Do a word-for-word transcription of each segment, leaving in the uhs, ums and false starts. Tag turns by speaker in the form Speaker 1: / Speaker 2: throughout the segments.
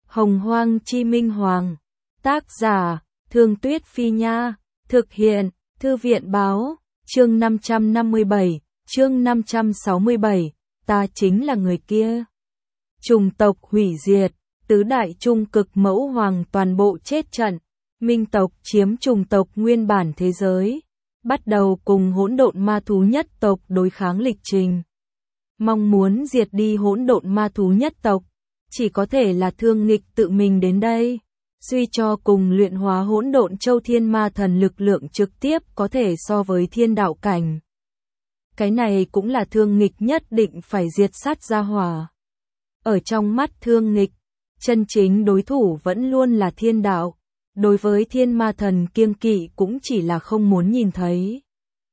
Speaker 1: Hồng Hoang Chi Minh Hoàng. Tác giả, Thương Tuyết Phi Nha. Thực hiện, Thư viện Báo. Chương năm trăm năm mươi bảy, chương năm trăm sáu mươi bảy, ta chính là người kia. Chủng tộc hủy diệt, tứ đại trung cực mẫu hoàng toàn bộ chết trận, minh tộc chiếm chủng tộc nguyên bản thế giới, bắt đầu cùng hỗn độn ma thú nhất tộc đối kháng lịch trình. Mong muốn diệt đi hỗn độn ma thú nhất tộc, chỉ có thể là Thương Nghịch tự mình đến đây. Suy cho cùng luyện hóa hỗn độn châu thiên ma thần lực lượng trực tiếp có thể so với thiên đạo cảnh. Cái này cũng là Thương Nghịch nhất định phải diệt sát ra hỏa. Ở trong mắt Thương Nghịch, chân chính đối thủ vẫn luôn là thiên đạo. Đối với thiên ma thần kiêng kỵ cũng chỉ là không muốn nhìn thấy.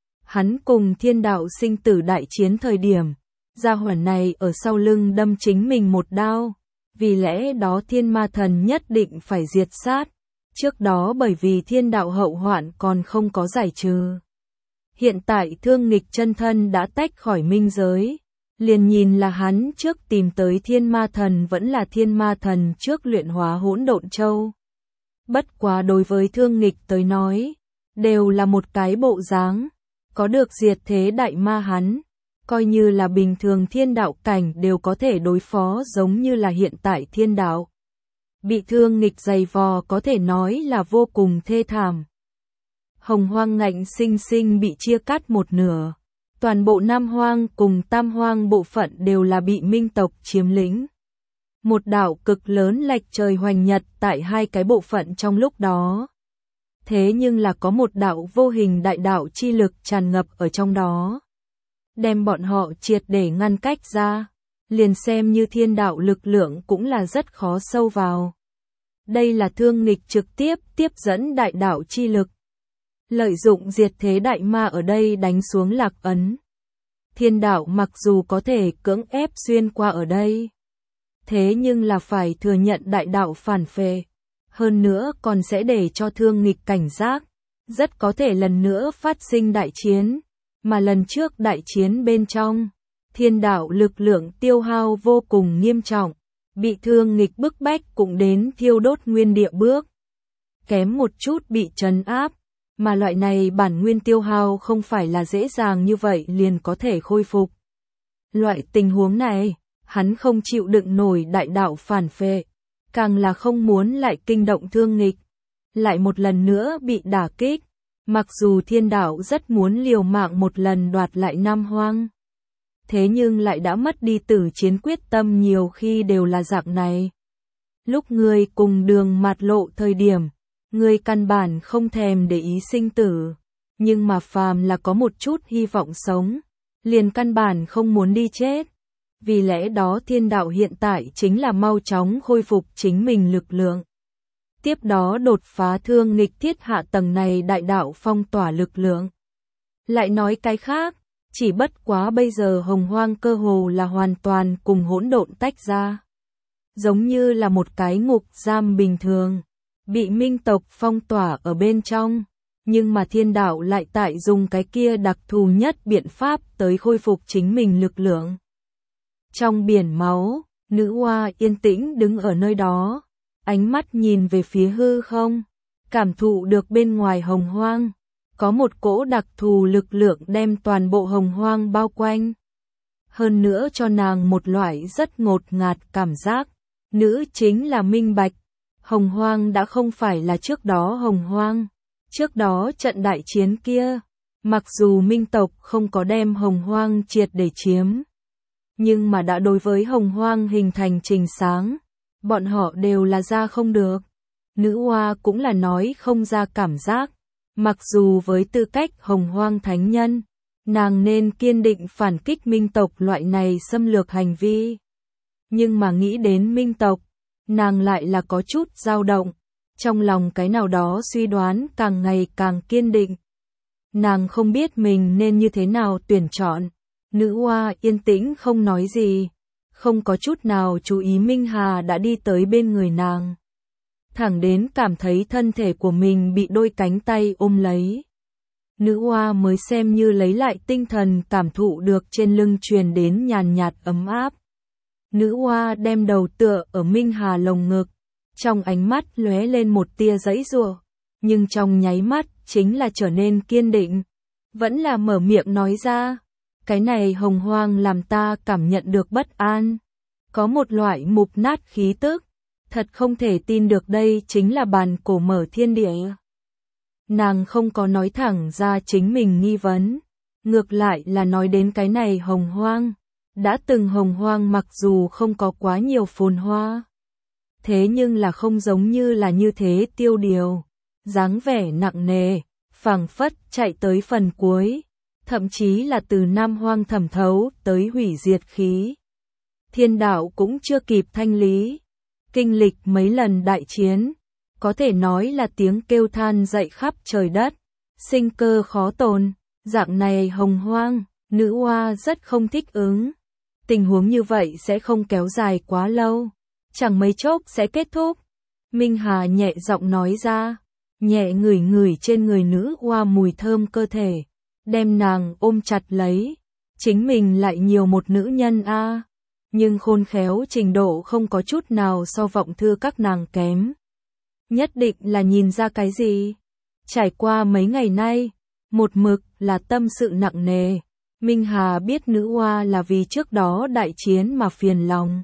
Speaker 1: Hắn cùng thiên đạo sinh tử đại chiến thời điểm, gia hỏa này ở sau lưng đâm chính mình một đao. Vì lẽ đó thiên ma thần nhất định phải diệt sát. Trước đó bởi vì thiên đạo hậu hoạn còn không có giải trừ. Hiện tại Thương Nghịch chân thân đã tách khỏi minh giới. Liền nhìn là hắn trước tìm tới thiên ma thần vẫn là thiên ma thần trước luyện hóa hỗn độn châu. Bất quá đối với Thương Nghịch tới nói, đều là một cái bộ dáng. Có được diệt thế đại ma hắn, coi như là bình thường thiên đạo cảnh đều có thể đối phó giống như là hiện tại thiên đạo. Bị Thương Nghịch giày vò có thể nói là vô cùng thê thảm. Hồng Hoang ngạnh sinh sinh bị chia cắt một nửa. Toàn bộ Nam Hoang cùng Tam Hoang bộ phận đều là bị minh tộc chiếm lĩnh. Một đảo cực lớn lệch trời hoành nhật tại hai cái bộ phận trong lúc đó. Thế nhưng là có một đạo vô hình đại đạo chi lực tràn ngập ở trong đó. Đem bọn họ triệt để ngăn cách ra, liền xem như thiên đạo lực lượng cũng là rất khó sâu vào. Đây là Thương Nghịch trực tiếp tiếp dẫn đại đạo chi lực. Lợi dụng diệt thế đại ma ở đây đánh xuống lạc ấn. Thiên đạo mặc dù có thể cưỡng ép xuyên qua ở đây, thế nhưng là phải thừa nhận đại đạo phản phệ. Hơn nữa còn sẽ để cho Thương Nghịch cảnh giác, rất có thể lần nữa phát sinh đại chiến. Mà lần trước đại chiến bên trong, thiên đạo lực lượng tiêu hao vô cùng nghiêm trọng, bị Thương Nghịch bức bách cũng đến thiêu đốt nguyên địa bước. Kém một chút bị trấn áp, mà loại này bản nguyên tiêu hao không phải là dễ dàng như vậy liền có thể khôi phục. Loại tình huống này, hắn không chịu đựng nổi đại đạo phản phệ, càng là không muốn lại kinh động Thương Nghịch, lại một lần nữa bị đả kích. Mặc dù thiên đạo rất muốn liều mạng một lần đoạt lại Nam Hoang, thế nhưng lại đã mất đi tử chiến quyết tâm nhiều khi đều là dạng này. Lúc người cùng đường mạt lộ thời điểm, người căn bản không thèm để ý sinh tử, nhưng mà phàm là có một chút hy vọng sống, liền căn bản không muốn đi chết. Vì lẽ đó thiên đạo hiện tại chính là mau chóng khôi phục chính mình lực lượng. Tiếp đó đột phá Thương Nghịch thiết hạ tầng này đại đạo phong tỏa lực lượng. Lại nói cái khác, chỉ bất quá bây giờ Hồng Hoang cơ hồ là hoàn toàn cùng hỗn độn tách ra. Giống như là một cái ngục giam bình thường, bị minh tộc phong tỏa ở bên trong, nhưng mà thiên đạo lại tại dùng cái kia đặc thù nhất biện pháp tới khôi phục chính mình lực lượng. Trong biển máu, nữ oa yên tĩnh đứng ở nơi đó. Ánh mắt nhìn về phía hư không, cảm thụ được bên ngoài Hồng Hoang, có một cỗ đặc thù lực lượng đem toàn bộ Hồng Hoang bao quanh. Hơn nữa cho nàng một loại rất ngột ngạt cảm giác, nữ chính là minh bạch, Hồng Hoang đã không phải là trước đó Hồng Hoang. Trước đó trận đại chiến kia, mặc dù minh tộc không có đem Hồng Hoang triệt để chiếm, nhưng mà đã đối với Hồng Hoang hình thành trình sáng. Bọn họ đều là ra không được. Nữ oa cũng là nói không ra cảm giác. Mặc dù với tư cách Hồng Hoang thánh nhân, nàng nên kiên định phản kích minh tộc loại này xâm lược hành vi. Nhưng mà nghĩ đến minh tộc, nàng lại là có chút dao động. Trong lòng cái nào đó suy đoán càng ngày càng kiên định. Nàng không biết mình nên như thế nào tuyển chọn. Nữ oa yên tĩnh không nói gì. Không có chút nào chú ý Minh Hà đã đi tới bên người nàng. Thẳng đến cảm thấy thân thể của mình bị đôi cánh tay ôm lấy. Nữ oa mới xem như lấy lại tinh thần cảm thụ được trên lưng truyền đến nhàn nhạt ấm áp. Nữ oa đem đầu tựa ở Minh Hà lồng ngực, trong ánh mắt lóe lên một tia giãy giụa, nhưng trong nháy mắt chính là trở nên kiên định, vẫn là mở miệng nói ra, cái này hồng hoang làm ta cảm nhận được bất an, có một loại mục nát khí tức, thật không thể tin được đây chính là bàn cổ mở thiên địa. Nàng không có nói thẳng ra chính mình nghi vấn, ngược lại là nói đến cái này hồng hoang, đã từng hồng hoang mặc dù không có quá nhiều phồn hoa, thế nhưng là không giống như là như thế tiêu điều, dáng vẻ nặng nề, phảng phất chạy tới phần cuối, thậm chí là từ Nam Hoang thẩm thấu tới hủy diệt khí. Thiên đạo cũng chưa kịp thanh lý, kinh lịch mấy lần đại chiến, có thể nói là tiếng kêu than dậy khắp trời đất, sinh cơ khó tồn, dạng này hồng hoang, nữ oa rất không thích ứng. Tình huống như vậy sẽ không kéo dài quá lâu, chẳng mấy chốc sẽ kết thúc. Minh Hà nhẹ giọng nói ra, nhẹ ngửi ngửi trên người nữ oa mùi thơm cơ thể, đem nàng ôm chặt lấy. Chính mình lại nhiều một nữ nhân a, à, nhưng khôn khéo trình độ không có chút nào so vọng thư các nàng kém. Nhất định là nhìn ra cái gì. Trải qua mấy ngày nay, một mực là tâm sự nặng nề. Minh Hà biết nữ oa là vì trước đó đại chiến mà phiền lòng.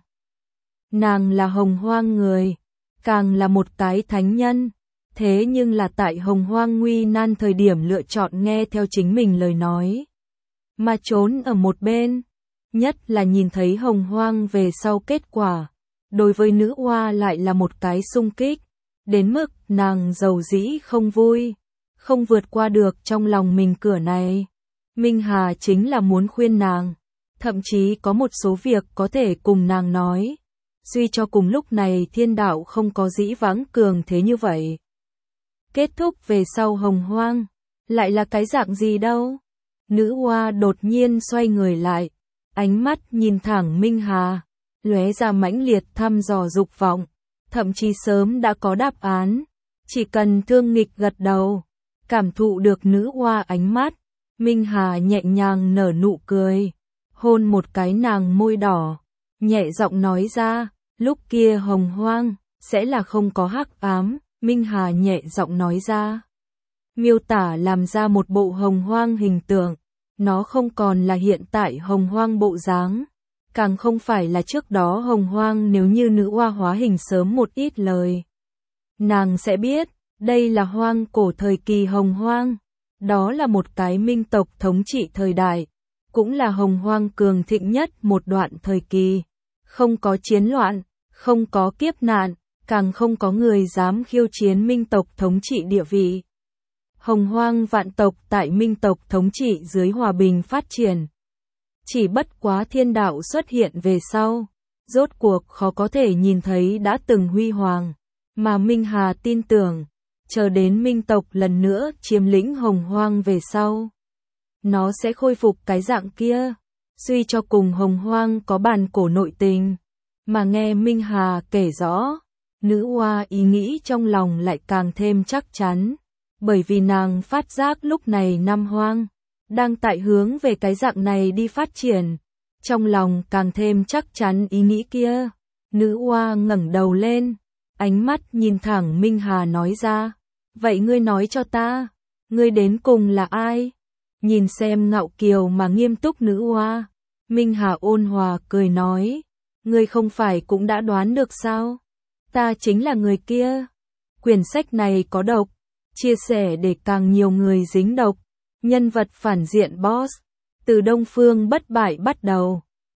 Speaker 1: Nàng là hồng hoang người, càng là một cái thánh nhân, thế nhưng là tại hồng hoang nguy nan thời điểm lựa chọn nghe theo chính mình lời nói, mà trốn ở một bên, nhất là nhìn thấy hồng hoang về sau kết quả, đối với nữ oa lại là một cái xung kích, đến mức nàng giàu dĩ không vui, không vượt qua được trong lòng mình cửa này. Minh Hà chính là muốn khuyên nàng, thậm chí có một số việc có thể cùng nàng nói, suy cho cùng lúc này thiên đạo không có dĩ vãng cường thế như vậy. Kết thúc về sau hồng hoang, lại là cái dạng gì đâu? Nữ oa đột nhiên xoay người lại, ánh mắt nhìn thẳng Minh Hà, lóe ra mãnh liệt thăm dò dục vọng, thậm chí sớm đã có đáp án, chỉ cần thương nghịch gật đầu, cảm thụ được nữ oa ánh mắt. Minh Hà nhẹ nhàng nở nụ cười, hôn một cái nàng môi đỏ, nhẹ giọng nói ra, lúc kia hồng hoang, sẽ là không có hắc ám. Minh Hà nhẹ giọng nói ra, miêu tả làm ra một bộ hồng hoang hình tượng, nó không còn là hiện tại hồng hoang bộ dáng, càng không phải là trước đó hồng hoang. Nếu như nữ oa hóa hình sớm một ít lời, nàng sẽ biết, đây là hoang cổ thời kỳ hồng hoang. Đó là một cái minh tộc thống trị thời đại, cũng là hồng hoang cường thịnh nhất một đoạn thời kỳ. Không có chiến loạn, không có kiếp nạn, càng không có người dám khiêu chiến minh tộc thống trị địa vị. Hồng hoang vạn tộc tại minh tộc thống trị dưới hòa bình phát triển. Chỉ bất quá thiên đạo xuất hiện về sau, rốt cuộc khó có thể nhìn thấy đã từng huy hoàng, mà Minh Hà tin tưởng, chờ đến minh tộc lần nữa chiếm lĩnh hồng hoang về sau, nó sẽ khôi phục cái dạng kia. Suy cho cùng hồng hoang có bàn cổ nội tình, mà nghe Minh Hà kể rõ, nữ oa ý nghĩ trong lòng lại càng thêm chắc chắn, bởi vì nàng phát giác lúc này Nam Hoang đang tại hướng về cái dạng này đi phát triển, trong lòng càng thêm chắc chắn ý nghĩ kia. Nữ oa ngẩng đầu lên, ánh mắt nhìn thẳng Minh Hà nói ra, vậy ngươi nói cho ta, ngươi đến cùng là ai? Nhìn xem ngạo kiều mà nghiêm túc nữ oa, Minh Hà ôn hòa cười nói, ngươi không phải cũng đã đoán được sao? Ta chính là người kia. Quyển sách này có độc, chia sẻ để càng nhiều người dính độc. Nhân vật phản diện boss, từ Đông Phương bất bại bắt đầu.